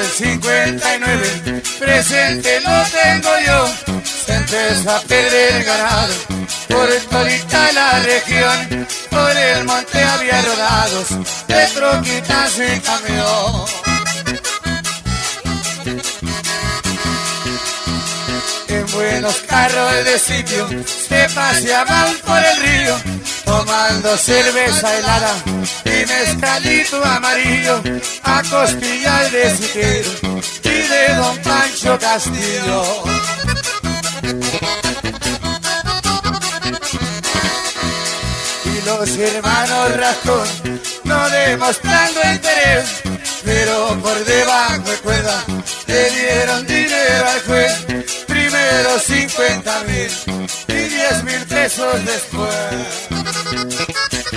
59, presente lo tengo yo. Se empezó a perder el ganado por todita la región. Por el monte había rodados de troquitas y camión. En buenos carros de sitio se paseaban por el río, tomando cerveza helada y mezcalito amarillo, a costillas de Siqueiro y de Don Pancho Castillo. Y los hermanos Rascón, no demostrando interés, pero por debajo de cuerda le dieron dinero al juez. Primero 50,000 y 10,000 pesos después.